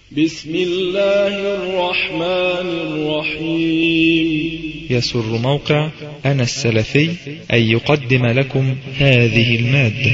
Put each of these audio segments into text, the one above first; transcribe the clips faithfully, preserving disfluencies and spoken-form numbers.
بسم الله الرحمن الرحيم. يسر موقع أنا السلفي أن يقدم لكم هذه المادة.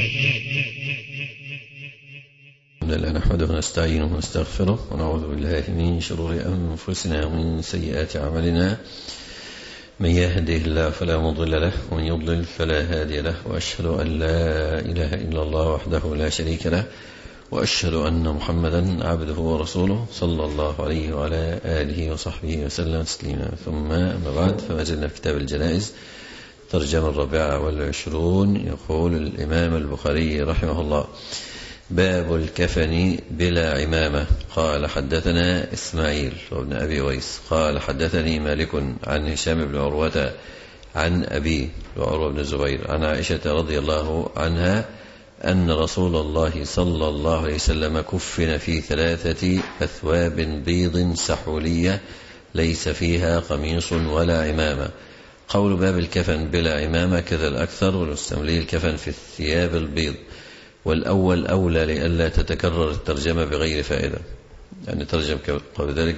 الحمد لله نحمده ونستعينه ونستغفره ونعوذ بالله من شرور أنفسنا ومن سيئات أعمالنا. من يهده الله فلا مضل له ومن يضلل فلا هادي له، وأشهد أن لا إله إلا الله وحده لا شريك له، وأشهد أن محمدا عبده ورسوله صلى الله عليه وعلى آله وصحبه وسلم تسليما. ثم أما بعد، فما زلنا في كتاب الجنائز ترجمة الرابعة والعشرون. يقول الإمام البخاري رحمه الله: باب الكفن بلا عمامة. قال حدثنا إسماعيل وابن أبي ويس قال حدثني مالك عن هشام بن عروة عن أبي وعروة بن الزبير عن عائشة رضي الله عنها أن رسول الله صلى الله عليه وسلم كفن في ثلاثة أثواب بيض سحولية ليس فيها قميص ولا عمامة. قول باب الكفن بلا عمامة كذا الأكثر، والمستملي الكفن في الثياب البيض، والأول أولى لئلا تتكرر الترجمة بغير فائدة. يعني ترجم قبل ذلك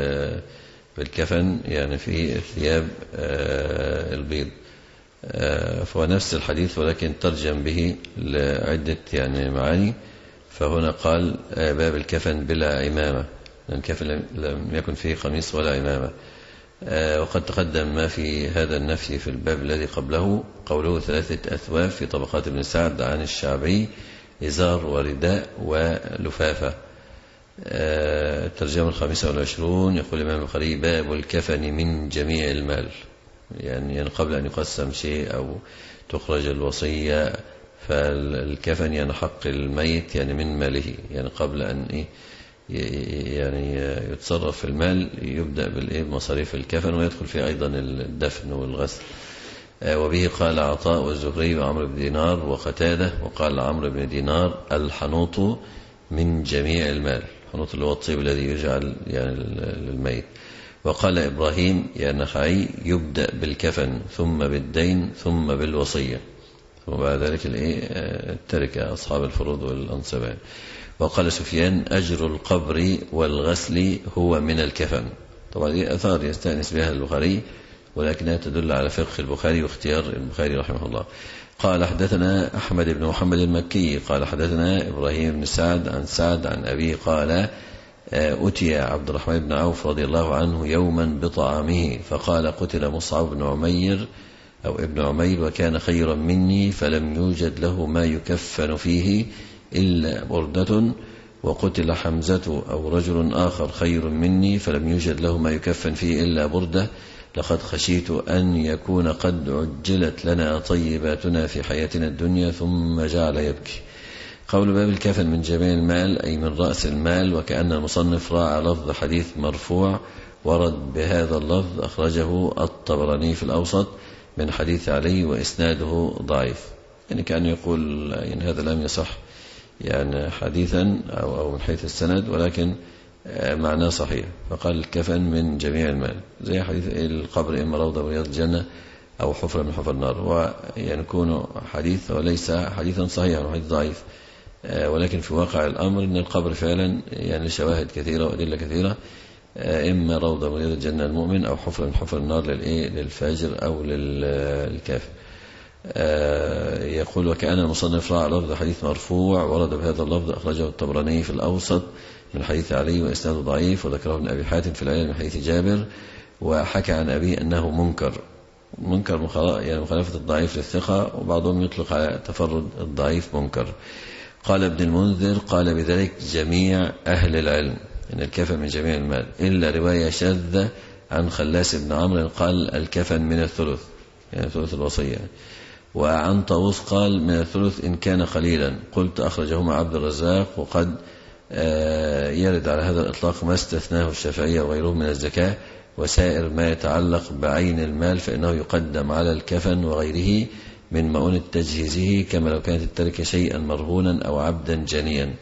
بالكفن يعني في الثياب البيض، فهو نفس الحديث ولكن ترجم به لعدة يعني معاني. فهنا قال باب الكفن بلا عمامة، لأن الكفن لم يكن فيه قميص ولا عمامة. وقد تقدم ما في هذا النفي في الباب الذي قبله، قوله ثلاثة أثواب في طبقات ابن سعد عن الشعبي: إزار ورداء ولفافة. الترجمة الخامسة والعشرون. يقول الإمام البخاري: باب الكفن من جميع المال، يعني قبل أن يقسم شيء أو تخرج الوصية، فالكفن يعني حق الميت يعني من ماله، يعني قبل أن يعني يتصرف في المال يبدأ بمصاريف الكفن، ويدخل فيه أيضا الدفن والغسل. وبه قال عطاء والزهري وعمرو بن دينار وقتادة. وقال عمرو بن دينار: الحنوط من جميع المال، الحنوط اللي هو الطيب الذي يجعل يعني للميت. وقال إبراهيم يا نخعي: يبدأ بالكفن ثم بالدين ثم بالوصية، وبعد ذلك التركة أصحاب الفروض والأنصبان. وقال سفيان: أجر القبر والغسل هو من الكفن. طبعا دي أثار يستأنس بها البخاري، ولكنها تدل على فقه البخاري واختيار البخاري رحمه الله. قال حدثنا أحمد بن محمد المكي قال حدثنا إبراهيم بن سعد عن سعد عن أبي قال: أتي عبد الرحمن بن عوف رضي الله عنه يوما بطعامه، فقال: قتل مصعب بن عمير أو ابن عمير وكان خيرا مني، فلم يوجد له ما يكفن فيه إلا بردة. وقتل حمزة أو رجل آخر خير مني، فلم يوجد له ما يكفن فيه إلا بردة. لقد خشيت أن يكون قد عجلت لنا طيباتنا في حياتنا الدنيا. ثم جعل يبكي. قول باب الكفن من جميع المال أي من رأس المال، وكأن المصنف راعى لفظ حديث مرفوع ورد بهذا اللفظ أخرجه الطبراني في الأوسط من حديث علي وإسناده ضعيف. يعني كان يقول يعني هذا لم يصح يعني حديثا أو, أو من حيث السند، ولكن معناه صحيح. فقال الكفن من جميع المال، زي حديث القبر إما روضة من رياض الجنة أو حفرة من حفر النار، ويعني يكون حديث وليس حديثا صحيحا وحديث ضعيف، ولكن في واقع الأمر أن القبر فعلا يعني شواهد كثيرة وأدلة كثيرة، إما روضة من رياض الجنة المؤمن أو حفرة من حفر النار للفاجر أو للكافر. يقول: وكأن المصنف راعى لفظ حديث مرفوع ورد بهذا اللفظ أخرجه الطبراني في الأوسط من حديث علي وإسناده ضعيف، وذكره ابن أبي حاتم في العلل من حديث جابر، وحكى عن أبي أنه منكر. منكر يعني مخالفة الضعيف للثقة، وبعضهم يطلق على تفرد الضعيف منكر. قال ابن المنذر: قال بذلك جميع أهل العلم إن الكفن من جميع المال، إلا رواية شاذة عن خلاس بن عمرو قال الكفن من الثلث، يعني ثلث الوصية. وعن طاووس قال من الثلث إن كان قليلا. قلت: أخرجهما عبد الرزاق. وقد يرد على هذا الإطلاق ما استثناه الشافعية وغيرهم من الزكاة، وسائر ما يتعلق بعين المال فإنه يقدم على الكفن وغيره من مؤونة تجهيزه، كما لو كانت التركة شيئا مرهونا أو عبدا جنيا.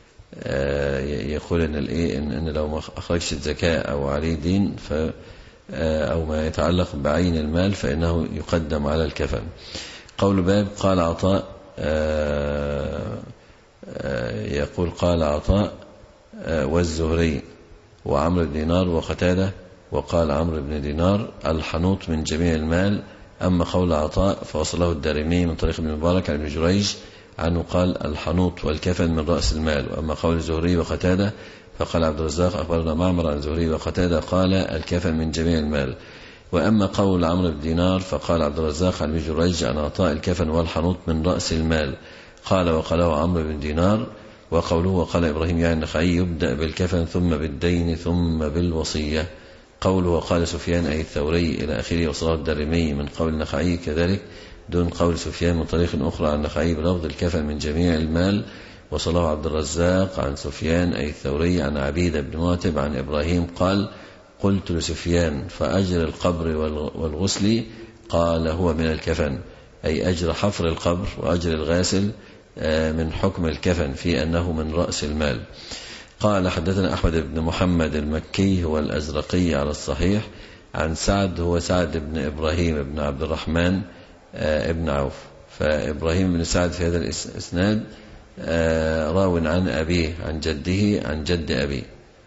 يقول إن, إن لو ما أخرجش الزكاة أو عليه دين ف أو ما يتعلق بعين المال فإنه يقدم على الكفن. قول باب. قال عطاء يقول قال عطاء والزهري وعمرو بن دينار وقتادة. وقال عمرو بن دينار الحنوط من جميع المال. أما قول عطاء فوصله الدارمي من طريق ابن مبارك عن ابن جريج عنه قال الحنوط والكفن من رأس المال. وأما قول الزهري وقتادة فقال عبد الرزاق أخبرنا معمر عن الزهري وقتادة قال الكفن من جميع المال. وأما قول عمرو بن دينار فقال عبد الرزاق عن ابن جريج عن عطاء الكفن والحنوط من رأس المال. قال وقاله عمرو بن دينار. وقوله وقال إبراهيم يعني النخعي يبدأ بالكفن ثم بالدين ثم بالوصية. قوله وقال سفيان أي الثوري إلى آخره وصله الدارمي من قول النخعي كذلك دون قول سفيان من طريق أخرى عن النخعي بلفظ الكفن من جميع المال. وصله عبد الرزاق عن سفيان أي الثوري عن عبيد بن معتب عن إبراهيم قال قلت لسفيان فأجر القبر والغسل قال هو من الكفن أي أجر حفر القبر وأجر الغاسل من حكم الكفن في أنه من رأس المال. قال حدثنا أحمد بن محمد المكي هو الأزرقي على الصحيح عن سعد هو سعد بن إبراهيم بن عبد الرحمن ابن عوف. فإبراهيم بن سعد في هذا الإسناد راو عن أبيه عن جده عن جد أبيه.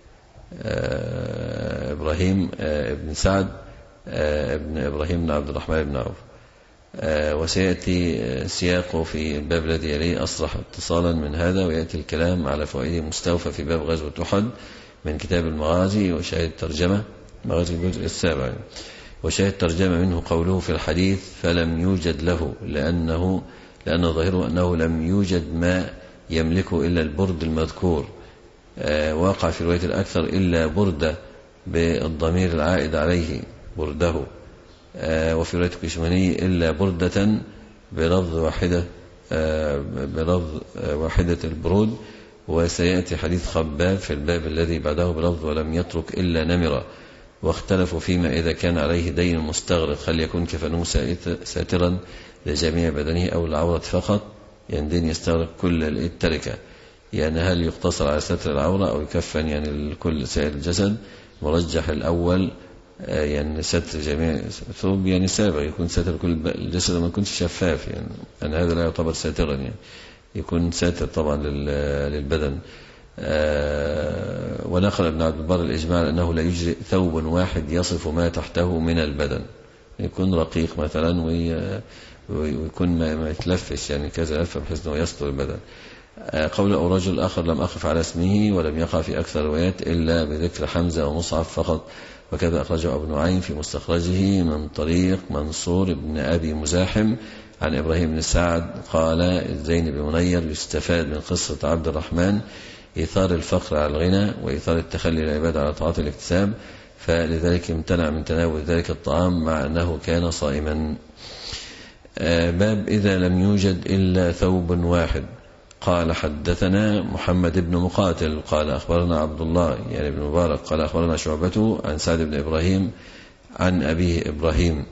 إبراهيم بن سعد ابن إبراهيم بن عبد الرحمن بن عوف. وسيأتي سياقه في الباب الذي يليه أصرح اتصالا من هذا. ويأتي الكلام على فوائد مستوفى في باب غزوة أحد من كتاب المغازي وشاهد ترجمة مغازي الجزء السابع. وشاهد ترجمة منه قوله في الحديث فلم يوجد له لأنه لأن ظاهره أنه لم يوجد ما يملكه إلا البرد المذكور. واقع في رواية الأكثر إلا بردة بالضمير العائد عليه برده. وفي رواية الكشماني إلا بردة بلفظ واحدة بلفظ واحدة البرود. وسيأتي حديث خباب في الباب الذي بعده بلفظ ولم يترك إلا نمرة. واختلفوا فيما إذا كان عليه دين مستغرق هل يكون كفنه ساترا لجميع بدنه أو العورة فقط يعني دين يستغرق كل التركة يعني هل يقتصر على ستر العورة أو يكفن يعني كل سائر الجسد. مرجح الأول يعني ستر جميع ثوب يعني سابق يكون ستر كل الجسد وما يكونش شفاف يعني أن هذا لا يعتبر ساترا يعني يكون ساتر طبعا للبدن. ونقل ابن عبد البر الإجماع أنه لا يجري ثوب واحد يصف ما تحته من البدن يكون رقيق مثلا ويكون ما يتلفش يعني كذا لفة بحيث أنه يستر البدن. قول أو رجل آخر لم أقف على اسمه ولم يقع في أكثر روايات إلا بذكر حمزة ومصعب فقط. وكذا أخرجه ابن نعيم في مستخرجه من طريق منصور بن أبي مزاحم عن إبراهيم بن سعد قال الزين بن منير يستفاد من قصة عبد الرحمن إيثار الفقر على الغنى وإيثار التخلي العبادة على طاعات الاكتساب فلذلك امتنع من تناول ذلك الطعام مع أنه كان صائما. باب إذا لم يوجد إلا ثوب واحد. قال حدثنا محمد بن مقاتل قال أخبرنا عبد الله يعني بن مبارك قال أخبرنا شعبته عن سعد بن إبراهيم عن أبيه إبراهيم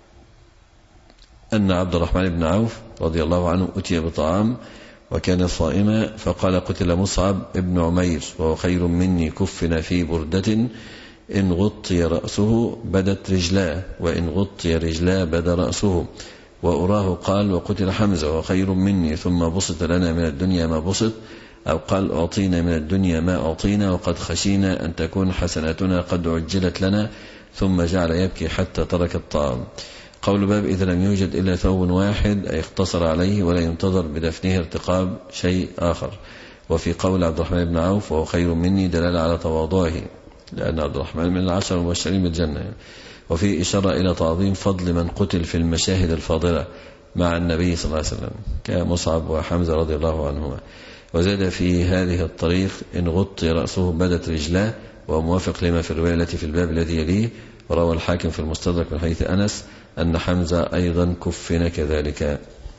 أن عبد الرحمن بن عوف رضي الله عنه أتي بطعام وكان صائما فقال قتل مصعب ابن عمير وهو خير مني كفن في بردة إن غطي رأسه بدت رجلاه وإن غطي رجلاه بدا رأسه. وأراه قال وقتل حمزة وهو خير مني ثم بسط لنا من الدنيا ما بسط أو قال أعطينا من الدنيا ما أعطينا وقد خشينا أن تكون حسناتنا قد عجلت لنا ثم جعل يبكي حتى ترك الطعام. قول باب إذا لم يوجد إلا ثوب واحد أي اقتصر عليه ولا ينتظر بدفنه ارتقاب شيء آخر. وفي قول عبد الرحمن بن عوف وهو خير مني دلالة على تواضعه لأن عبد الرحمن من العشر المبشرين بالجنة. وفي إشارة إلى تعظيم فضل من قتل في المشاهد الفاضلة مع النبي صلى الله عليه وسلم كمصعب وحمزة رضي الله عنهما. وزاد في هذه الطريق إن غطي رأسه بدت رجلاه وموافق لما في الرواية التي في الباب الذي يليه. وروى الحاكم في المستدرك من حديث أنس أن حمزة أيضا كفن كذلك.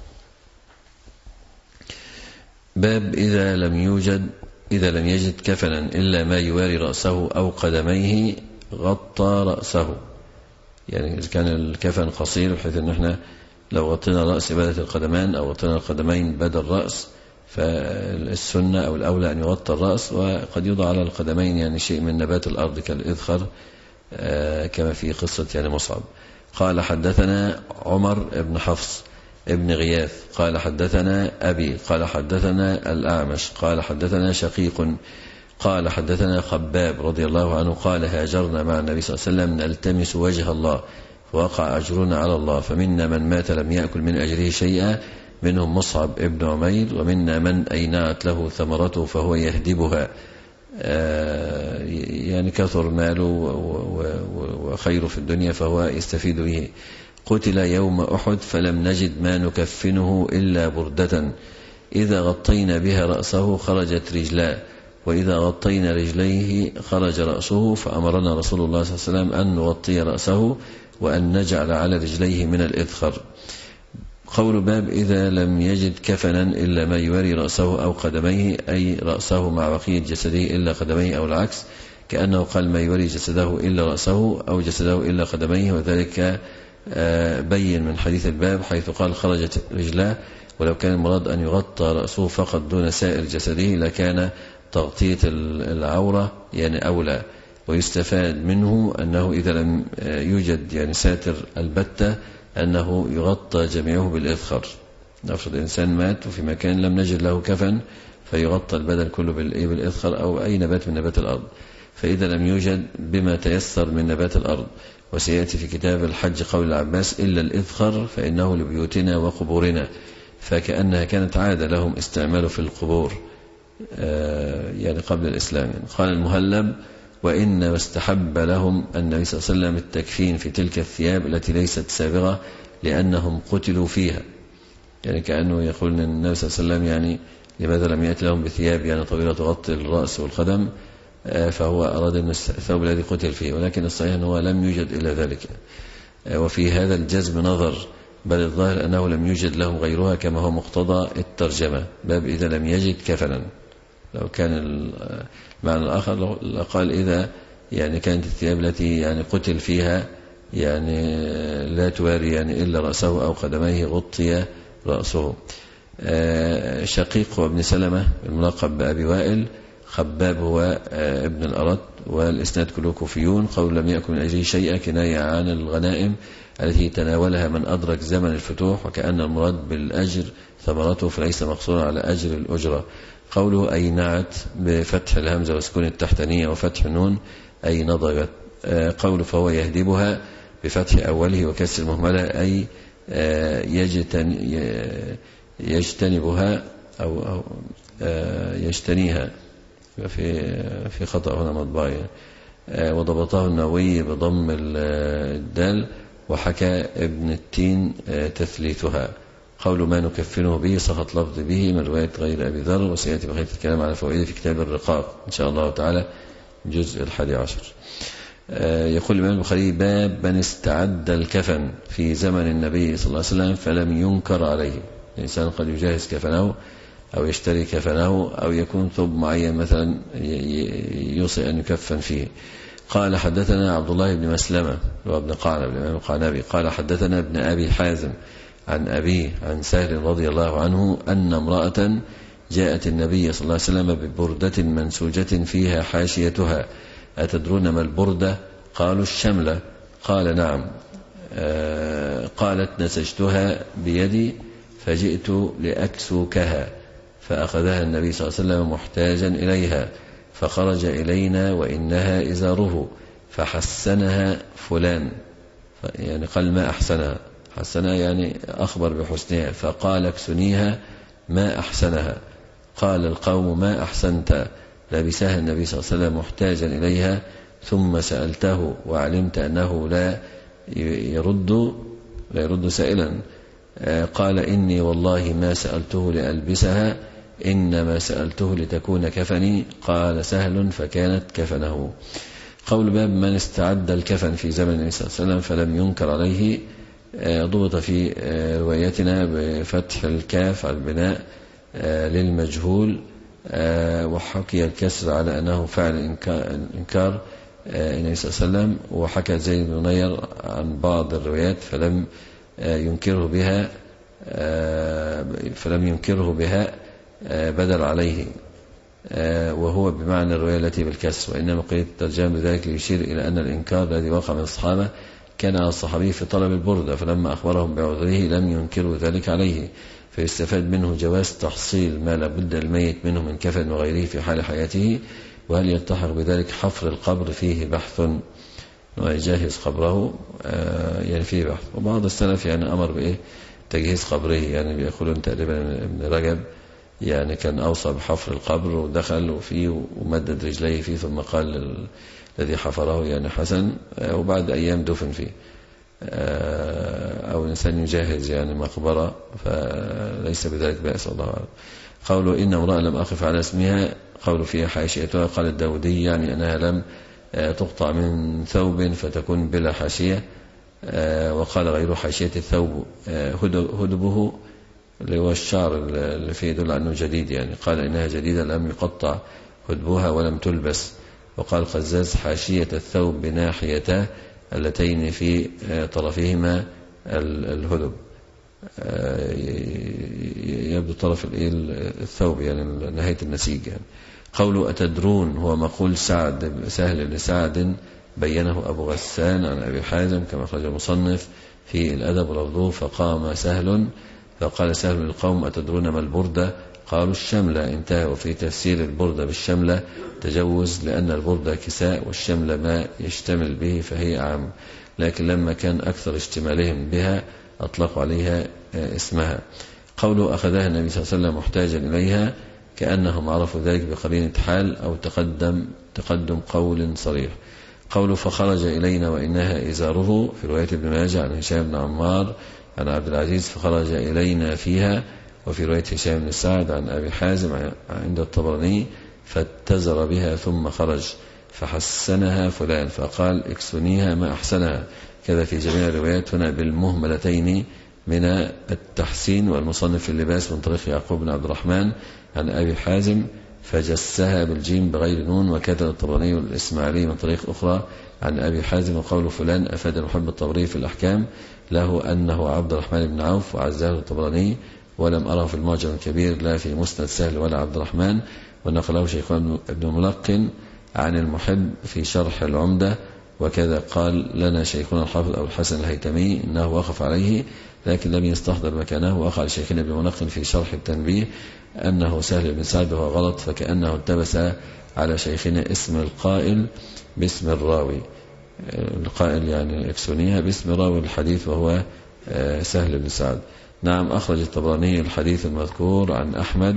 باب إذا لم يوجد إذا لم يجد كفنا إلا ما يواري رأسه أو قدميه غطى رأسه يعني إذا كان الكفن قصير بحيث أن احنا لو غطينا رأس بدت القدمان أو غطينا القدمين بدا الرأس فالسنة أو الأولى أن يغطى الرأس وقد يوضع على القدمين يعني شيء من نبات الأرض كالإذخر كما في قصة يعني مصعب. قال حدثنا عمر بن حفص ابن غياث قال حدثنا أبي قال حدثنا الأعمش قال حدثنا شقيق قال حدثنا خباب رضي الله عنه قال هاجرنا مع النبي صلى الله عليه وسلم نلتمس وجه الله فوقع أجرنا على الله، فمنا من مات لم يأكل من أجره شيئا منهم مصعب ابن عمير، ومنا من أينعت له ثمرته فهو يهدبها، يعني كثر ماله وخير في الدنيا فهو يستفيد به. قتل يوم أحد فلم نجد ما نكفنه إلا بردة إذا غطينا بها رأسه خرجت رجلاه، وإذا غطينا رجليه خرج رأسه، فأمرنا رسول الله صلى الله عليه وسلم أن نغطي رأسه وأن نجعل على رجليه من الإذخر. قول باب إذا لم يجد كفنا إلا ما يواري رأسه أو قدميه، أي رأسه مع بقية جسده إلا قدميه أو العكس، كأنه قال ما يواري جسده إلا رأسه أو جسده إلا قدميه، وذلك بين من حديث الباب حيث قال خرجت رجلاه، ولو كان المراد أن يغطى رأسه فقط دون سائر جسده لكان تغطية العورة يعني أولى. ويستفاد منه أنه إذا لم يوجد يعني ساتر البتة أنه يغطى جميعه بالإذخر. نفرض إنسان مات وفي مكان لم نجد له كفن فيغطى البدن كله بالإذخر أو أي نبات من نبات الأرض، فإذا لم يوجد بما تيسر من نبات الأرض. وسيأتي في كتاب الحج قول العباس إلا الإذخر فإنه لبيوتنا وقبورنا، فكأنها كانت عادة لهم استعماله في القبور يعني قبل الإسلام. قال المهلب وإنما استحب لهم النبي صلى الله عليه وسلم التكفين في تلك الثياب التي ليست سابغة لأنهم قتلوا فيها، يعني كأنه يقول أن النبي صلى الله عليه وسلم يعني لماذا لم يأتي لهم بثياب يعني طويلة تغطي الرأس والقدم، فهو أراد أن الثوب الذي قتل فيه، ولكن الصحيح أنه لم يوجد إلا ذلك. وفي هذا الجزم نظر، بل الظاهر أنه لم يوجد لهم غيرها كما هو مقتضى الترجمة باب إذا لم يجد كفنا. لو كان المعنى الآخر قال إذا يعني كانت الثياب التي يعني قتل فيها يعني لا تواري يعني إلا رأسه أو قدميه غطي رأسه. شقيق وابن سلمة الملقب بأبي وائل، خباب هو ابن الأرد، والإسناد كله كوفيون. قول لم يأكل من أجله شيئا كناية عن الغنائم التي تناولها من أدرك زمن الفتوح، وكأن المراد بالأجر ثمرته فليس مقصورا على أجر الأجرة. قوله أي نعت بفتح الهمزة وسكون التحتانية وفتح النون أي نضجت. قوله فهو يهدبها بفتح أوله وكسر المهملة أي يجتنبها أو يجتنيها، في في خطأ هنا مطبعي. وضبطه النووي بضم الدال، وحكى ابن التين تثليثها. قول ما نكفنه به سقط لفظ به من رواية غير أبي ذر، وسيأتي بقية الكلام على فوائده في كتاب الرقاق إن شاء الله تعالى الجزء الحادي عشر. يقول الإمام البخاري باب من استعد الكفن في زمن النبي صلى الله عليه وسلم فلم ينكر عليه. الإنسان قد يجهز كفنه أو يشتري كفنه أو يكون ثوب معين مثلا يوصي أن يكفن فيه. قال حدثنا عبد الله بن مسلمة وابن قعنب الإمام القعنبي قال حدثنا ابن أبي حازم عن أبيه عن سهل رضي الله عنه أن امرأة جاءت النبي صلى الله عليه وسلم ببردة منسوجة فيها حاشيتها، أتدرون ما البردة؟ قالوا الشملة. قال نعم. آه قالت نسجتها بيدي فجئت لأكسوكها، فأخذها النبي صلى الله عليه وسلم محتاجا إليها، فخرج إلينا وإنها إزاره، فحسنها فلان، يعني قال ما أحسنها، حسنها يعني أخبر بحسنها، فقال اكسنيها ما أحسنها. قال القوم ما أحسنت، لبسها النبي صلى الله عليه وسلم محتاجا إليها، ثم سألته وعلمت أنه لا يرد لا يرد سائلا. قال إني والله ما سألته لألبسها، إنما سألته لتكون كفني. قال سهل فكانت كفنه. قول باب من استعد الكفن في زمن النبي صلى الله عليه وسلم فلم ينكر عليه، ضبط في روايتنا بفتح الكاف على البناء للمجهول، وحكي الكسر على أنه فعل إنكار النبي صلى الله عليه وسلم. وحكى زيد بن نير عن بعض الروايات فلم ينكره بها فلم ينكره بها بدل عليه، وهو بمعنى الرواية التي بالكسر، وإنما قيد الترجمة بذلك ليشير إلى أن الإنكار الذي وقع من الصحابة كان على الصحابي في طلب البردة، فلما أخبرهم بعذره لم ينكروا ذلك عليه، فيستفاد منه جواز تحصيل ما لابد الميت منه من كفن وغيره في حال حياته، وهل يلتحق بذلك حفر القبر؟ فيه بحث، ويجهز قبره يعني فيه بحث. وبعض السلف يعني أمر بإيه تجهيز قبره، يعني بيقولون تقريبا ابن رجب يعني كان أوصى بحفر القبر ودخل فيه ومدد رجليه فيه ثم قال الذي حفره يعني حسن، وبعد أيام دفن فيه. أو الإنسان يجهز يعني مقبرة فليس بذلك بأس، الله أعلم. قوله إن امرأة لم أقف على اسمها، قول فيها حاشيتها، قال الداودي يعني أنها لم تقطع من ثوب فتكون بلا حاشية. وقال غير حاشية الثوب هدبه اللي هو الشعر اللي فيه يدل عنه جديد، يعني قال إنها جديدة لم يقطع هدبها ولم تلبس. وقال قزاز حاشية الثوب بناحيته اللتين في طرفهما الهدب، يبدو طرف الثوب يعني نهاية النسيج. يعني قوله أتدرون هو مقول سعد سهل بن سعد بينه أبو غسان عن أبي حازم كما أخرج المصنف في الأدب ولفظه. فقام سهل فقال سهل للقوم أتدرون ما البردة؟ قالوا الشملة، انتهى. وفي تفسير البردة بالشملة تجوز، لأن البردة كساء والشملة ما يشتمل به فهي أعم، لكن لما كان أكثر اشتمالهم بها أطلقوا عليها اسمها. قوله أخذها النبي صلى الله عليه وسلم محتاجا إليها، كأنهم عرفوا ذلك بقرينة حال أو تقدم تقدم قول صريح. قوله فخرج إلينا وإنها إزاره، في رواية ابن ماجه عن هشام بن عمار عن عبد العزيز فخرج إلينا فيها. وفي رواية هشام بن سعد عن أبي حازم عند الطبراني فاتزر بها ثم خرج فحسنها فلان فقال اكسنيها ما أحسنها. كذا في جميع الروايات هنا بالمهملتين من التحسين. والمصنف في اللباس من طريق يعقوب بن عبد الرحمن عن أبي حازم فجسها بالجيم بغير نون. وكذا الطبراني والإسماعيلي من طريق أخرى عن أبي حازم. وقول فلان أفاد المحب الطبري في الأحكام له أنه عبد الرحمن بن عوف وعزاه الطبراني، ولم أره في المعجم الكبير لا في مسند سهل ولا عبد الرحمن. ونقله شيخان ابن ملقن عن المحب في شرح العمدة. وكذا قال لنا شيخنا الحافظ أبو الحسن الهيتمي إنه وقف عليه لكن لم يستحضر مكانه. وقال شيخنا ابن ملقن في شرح التنبيه أنه سهل بن سعد وهو غلط، فكأنه التبس على شيخنا اسم القائل باسم الراوي، القائل يعني اكسونيها باسم راوي الحديث وهو سهل بن سعد. نعم أخرج الطبراني الحديث المذكور عن أحمد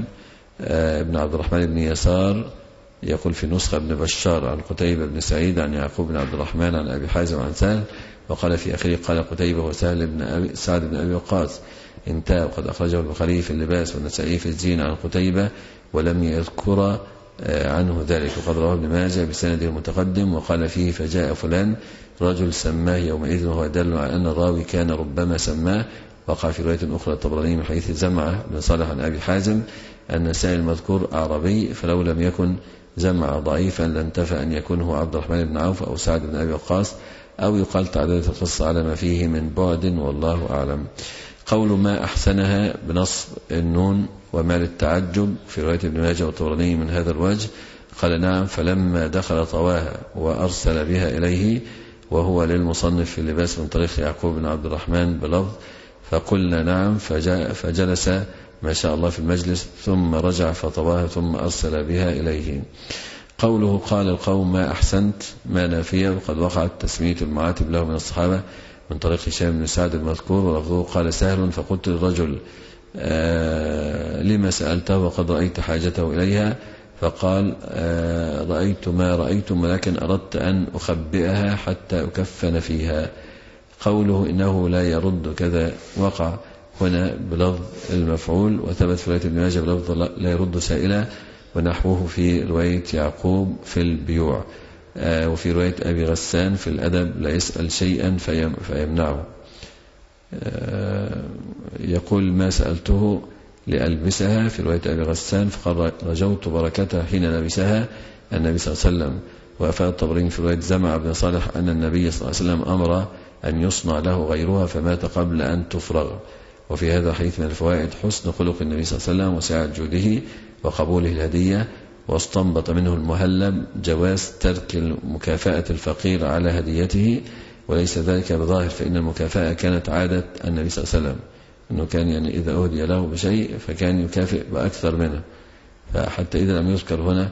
بن عبد الرحمن بن يسار، يقول في نسخة ابن بشار عن قتيبة بن سعيد عن يعقوب بن عبد الرحمن عن أبي حازم عن سهل. وقال في آخره قال قتيبة وسهل بن أبي سعد بن أبي وقاص انتهى. وقد أخرجه البخاري في اللباس والنسائي في الزين عن قتيبة ولم يذكر عنه ذلك. وقد رواه ابن ماجه بسنده المتقدم. وقال فيه فجاء فلان رجل سماه يومئذ وهو يدل على أن الراوي كان ربما سماه. وقع في رواية أخرى الطبراني من حديث زمعة بن صالح عن أبي حازم أن سائل المذكور أعربي، فلو لم يكن زمعة ضعيفا لانتفى أن يكون هو عبد الرحمن بن عوف أو سعد بن أبي وقاص، أو يقال تعددت القصة على ما فيه من بعد والله أعلم. قول ما أحسنها بنصب النون وما للتعجب في رواية ابن ماجه والطبراني من هذا الوجه. قال نعم فلما دخل طواها وأرسل بها إليه، وهو للمصنف في اللباس من طريق يعقوب بن عبد الرحمن بلفظ فقلنا نعم فجاء فجلس ما شاء الله في المجلس ثم رجع فطواها ثم أرسل بها إليه. قوله قال القوم ما أحسنت ما نافية، وقد وقعت تسمية المعاتب له من الصحابة من طريق هشام بن سعد المذكور. ولفظه قال سهل فقلت للرجل آه لما سألته وقد رأيت حاجته إليها؟ فقال آه رأيت ما رأيتم ولكن أردت أن أخبئها حتى أكفن فيها. قوله إنه لا يرد كذا وقع هنا بلفظ المفعول، وثبت في رواية ابن ماجه بلفظ لا يرد سائلا، ونحوه في رواية يعقوب في البيوع. آه وفي رواية أبي غسان في الأدب لا يسأل شيئا فيم فيمنعه. آه يقول ما سألته لألبسها في رواية أبي غسان فقال رجوت بركتها حين لبسها النبي صلى الله عليه وسلم. وأفاد الطبراني في رواية زمع بن صالح أن النبي صلى الله عليه وسلم أمر أن يصنع له غيرها فمات قبل أن تفرغ. وفي هذا الحديث من الفوائد حسن خلق النبي صلى الله عليه وسلم وسعة جوده وقبوله الهدية. واستنبط منه المهلب جواز ترك مكافأة الفقير على هديته، وليس ذلك بظاهر، فإن المكافأة كانت عادة النبي صلى الله عليه وسلم أنه كان يعني إذا أهدي له بشيء فكان يكافئ بأكثر منه. فحتى إذا لم يذكر هنا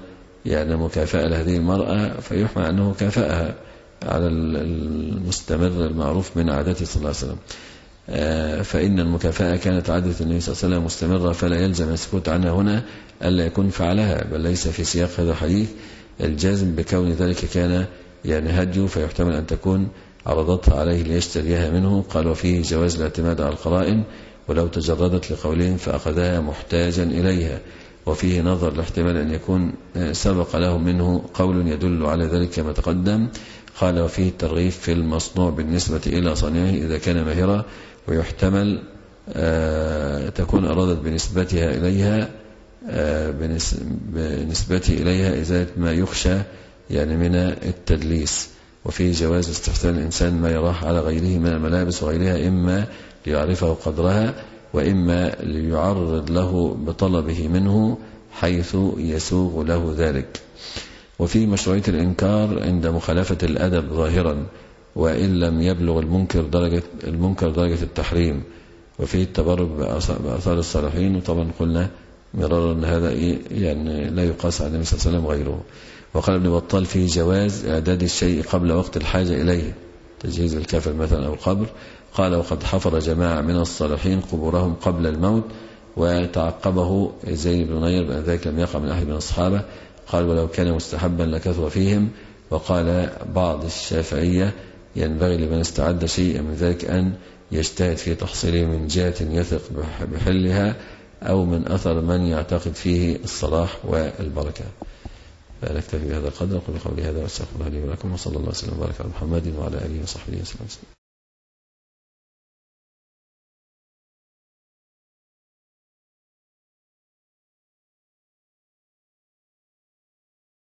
يعني مكافأة لهذه المرأة فيحمل أنه كافأها على المستمر المعروف من عادته صلى الله عليه وسلم. فإن المكافأة كانت عادة النبي صلى الله عليه وسلم مستمرة، فلا يلزم السكوت عنها هنا ألا يكون فعلها، بل ليس في سياق هذا الحديث الجازم بكون ذلك كان يعني هديه، فيحتمل أن تكون عرضتها عليه ليشتريها منه. قال وفيه جواز الاعتماد على القرائن ولو تجردت لقولهم فأخذها محتاجا إليها، وفيه نظر لاحتمال أن يكون سبق له منه قول يدل على ذلك كما تقدم. قال وفيه الترغيب في المصنوع بالنسبة إلى صانعه إذا كان ماهرا، ويحتمل آه تكون أرادت بنسبتها إليها آه بنسبته إليها إزالة ما يخشى يعني من التدليس. وفيه جواز استحسان الإنسان ما يراه على غيره من الملابس وغيرها، إما ليعرفه قدرها وإما ليعرض له بطلبه منه حيث يسوغ له ذلك. وفي مشروعية الإنكار عند مخالفة الأدب ظاهرا وإن لم يبلغ المنكر درجة المنكر درجة التحريم. وفيه التبرك بآثار الصالحين، وطبعا قلنا مرارا أن هذا يعني لا يقاس على النبي صلى الله عليه وسلم غيره. وقال ابن بطال فيه جواز إعداد الشيء قبل وقت الحاجة إليه، تجهيز الكفن مثلا أو القبر. قال وقد حفر جماعة من الصالحين قبورهم قبل الموت وتعقبه زيد بن نير بأن ذلك لم يقع من أحد من الصحابة. قال ولو كان مستحبا لكثر فيهم. وقال بعض الشافعية ينبغي لمن استعد شيئا من ذلك أن يجتهد في تحصيله من جهة يثق بحلها أو من أثر من يعتقد فيه الصلاح والبركة. فنكتفي بهذا القدر. قل قولي هذا واستغفر الله لي ولكم، وصلى الله وسلم وبارك على محمد وعلى آله وصحبه وسلم.